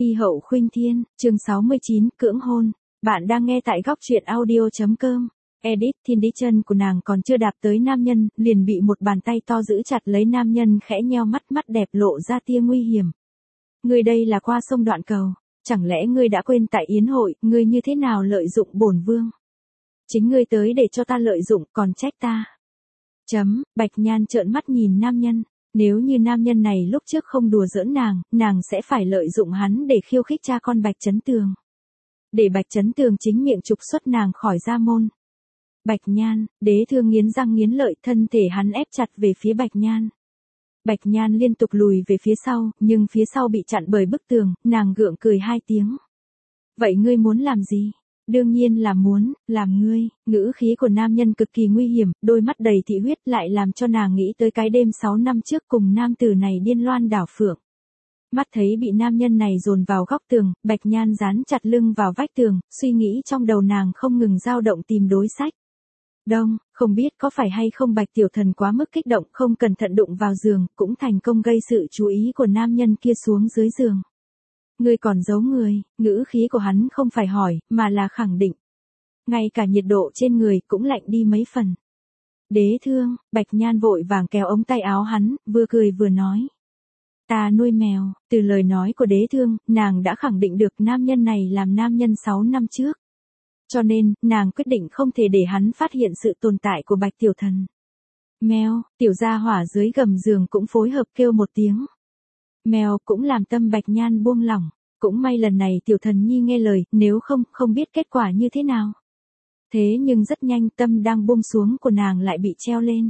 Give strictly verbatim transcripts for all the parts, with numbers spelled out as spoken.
Y hậu khuynh thiên, chương sáu mươi chín, cưỡng hôn. Bạn đang nghe tại góc truyện audio chấm com. Edit Thiên Đi chân của nàng còn chưa đạp tới nam nhân, liền bị một bàn tay to giữ chặt lấy nam nhân khẽ nheo mắt mắt đẹp lộ ra tia nguy hiểm. Ngươi đây là qua sông đoạn cầu, chẳng lẽ ngươi đã quên tại yến hội, ngươi như thế nào lợi dụng bổn vương? Chính ngươi tới để cho ta lợi dụng, còn trách ta. Chấm, Bạch Nhan trợn mắt nhìn nam nhân. Nếu như nam nhân này lúc trước không đùa giỡn nàng, nàng sẽ phải lợi dụng hắn để khiêu khích cha con Bạch Chấn Tường. Để Bạch Chấn Tường chính miệng trục xuất nàng khỏi gia môn. Bạch Nhan, Đế Thương nghiến răng nghiến lợi, thân thể hắn ép chặt về phía Bạch Nhan. Bạch Nhan liên tục lùi về phía sau, nhưng phía sau bị chặn bởi bức tường, nàng gượng cười hai tiếng. Vậy ngươi muốn làm gì? Đương nhiên là muốn, làm ngươi. Ngữ khí của nam nhân cực kỳ nguy hiểm, đôi mắt đầy thị huyết lại làm cho nàng nghĩ tới cái đêm sáu năm trước cùng nam tử này điên loan đảo phượng. Mắt thấy bị nam nhân này dồn vào góc tường, Bạch Nhan dán chặt lưng vào vách tường, suy nghĩ trong đầu nàng không ngừng dao động tìm đối sách. Đông, không biết có phải hay không Bạch Tiểu Thần quá mức kích động không cẩn thận đụng vào giường, cũng thành công gây sự chú ý của nam nhân kia xuống dưới giường. Ngươi còn giấu người, ngữ khí của hắn không phải hỏi, mà là khẳng định. Ngay cả nhiệt độ trên người cũng lạnh đi mấy phần. Đế Thương, Bạch Nhan vội vàng kéo ống tay áo hắn, vừa cười vừa nói. Ta nuôi mèo, từ lời nói của Đế Thương, nàng đã khẳng định được nam nhân này làm nam nhân sáu năm trước. Cho nên, nàng quyết định không thể để hắn phát hiện sự tồn tại của Bạch Tiểu Thần. Mèo, tiểu gia hỏa dưới gầm giường cũng phối hợp kêu một tiếng. Mèo cũng làm tâm Bạch Nhan buông lỏng, cũng may lần này Tiểu Thần Nhi nghe lời, nếu không, không biết kết quả như thế nào. Thế nhưng rất nhanh tâm đang buông xuống của nàng lại bị treo lên.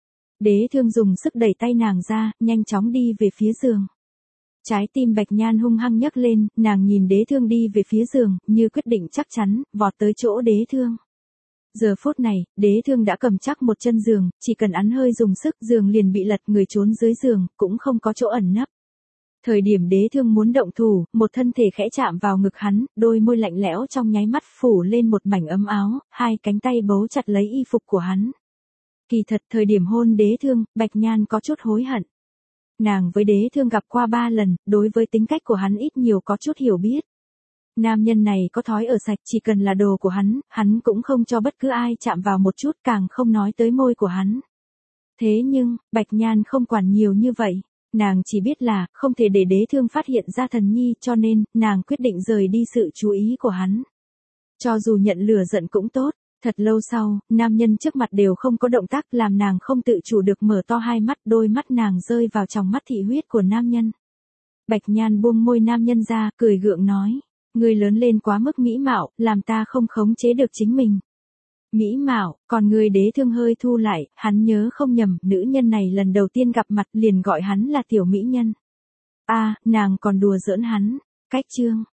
Đế Thương dùng sức đẩy tay nàng ra, nhanh chóng đi về phía giường. Trái tim Bạch Nhan hung hăng nhấc lên, nàng nhìn Đế Thương đi về phía giường, như quyết định chắc chắn, vọt tới chỗ Đế Thương. Giờ phút này, Đế Thương đã cầm chắc một chân giường, chỉ cần hắn hơi dùng sức giường liền bị lật, người trốn dưới giường, cũng không có chỗ ẩn nấp. Thời điểm Đế Thương muốn động thủ, một thân thể khẽ chạm vào ngực hắn, đôi môi lạnh lẽo trong nháy mắt phủ lên một mảnh ấm áo, hai cánh tay bấu chặt lấy y phục của hắn. Kỳ thật thời điểm hôn Đế Thương, Bạch Nhan có chút hối hận. Nàng với Đế Thương gặp qua ba lần, đối với tính cách của hắn ít nhiều có chút hiểu biết. Nam nhân này có thói ở sạch, chỉ cần là đồ của hắn, hắn cũng không cho bất cứ ai chạm vào một chút, càng không nói tới môi của hắn. Thế nhưng, Bạch Nhan không quản nhiều như vậy. Nàng chỉ biết là, không thể để Đế Thương phát hiện ra thần nhi, cho nên, nàng quyết định rời đi sự chú ý của hắn. Cho dù nhận lửa giận cũng tốt, thật lâu sau, nam nhân trước mặt đều không có động tác làm nàng không tự chủ được mở to hai mắt, đôi mắt nàng rơi vào trong mắt thị huyết của nam nhân. Bạch Nhan buông môi nam nhân ra, cười gượng nói, ngươi lớn lên quá mức mỹ mạo, làm ta không khống chế được chính mình. Mỹ mạo, còn người Đế Thương hơi thu lại, hắn nhớ không nhầm, nữ nhân này lần đầu tiên gặp mặt liền gọi hắn là tiểu mỹ nhân. A, à, nàng còn đùa giỡn hắn. Cách chương,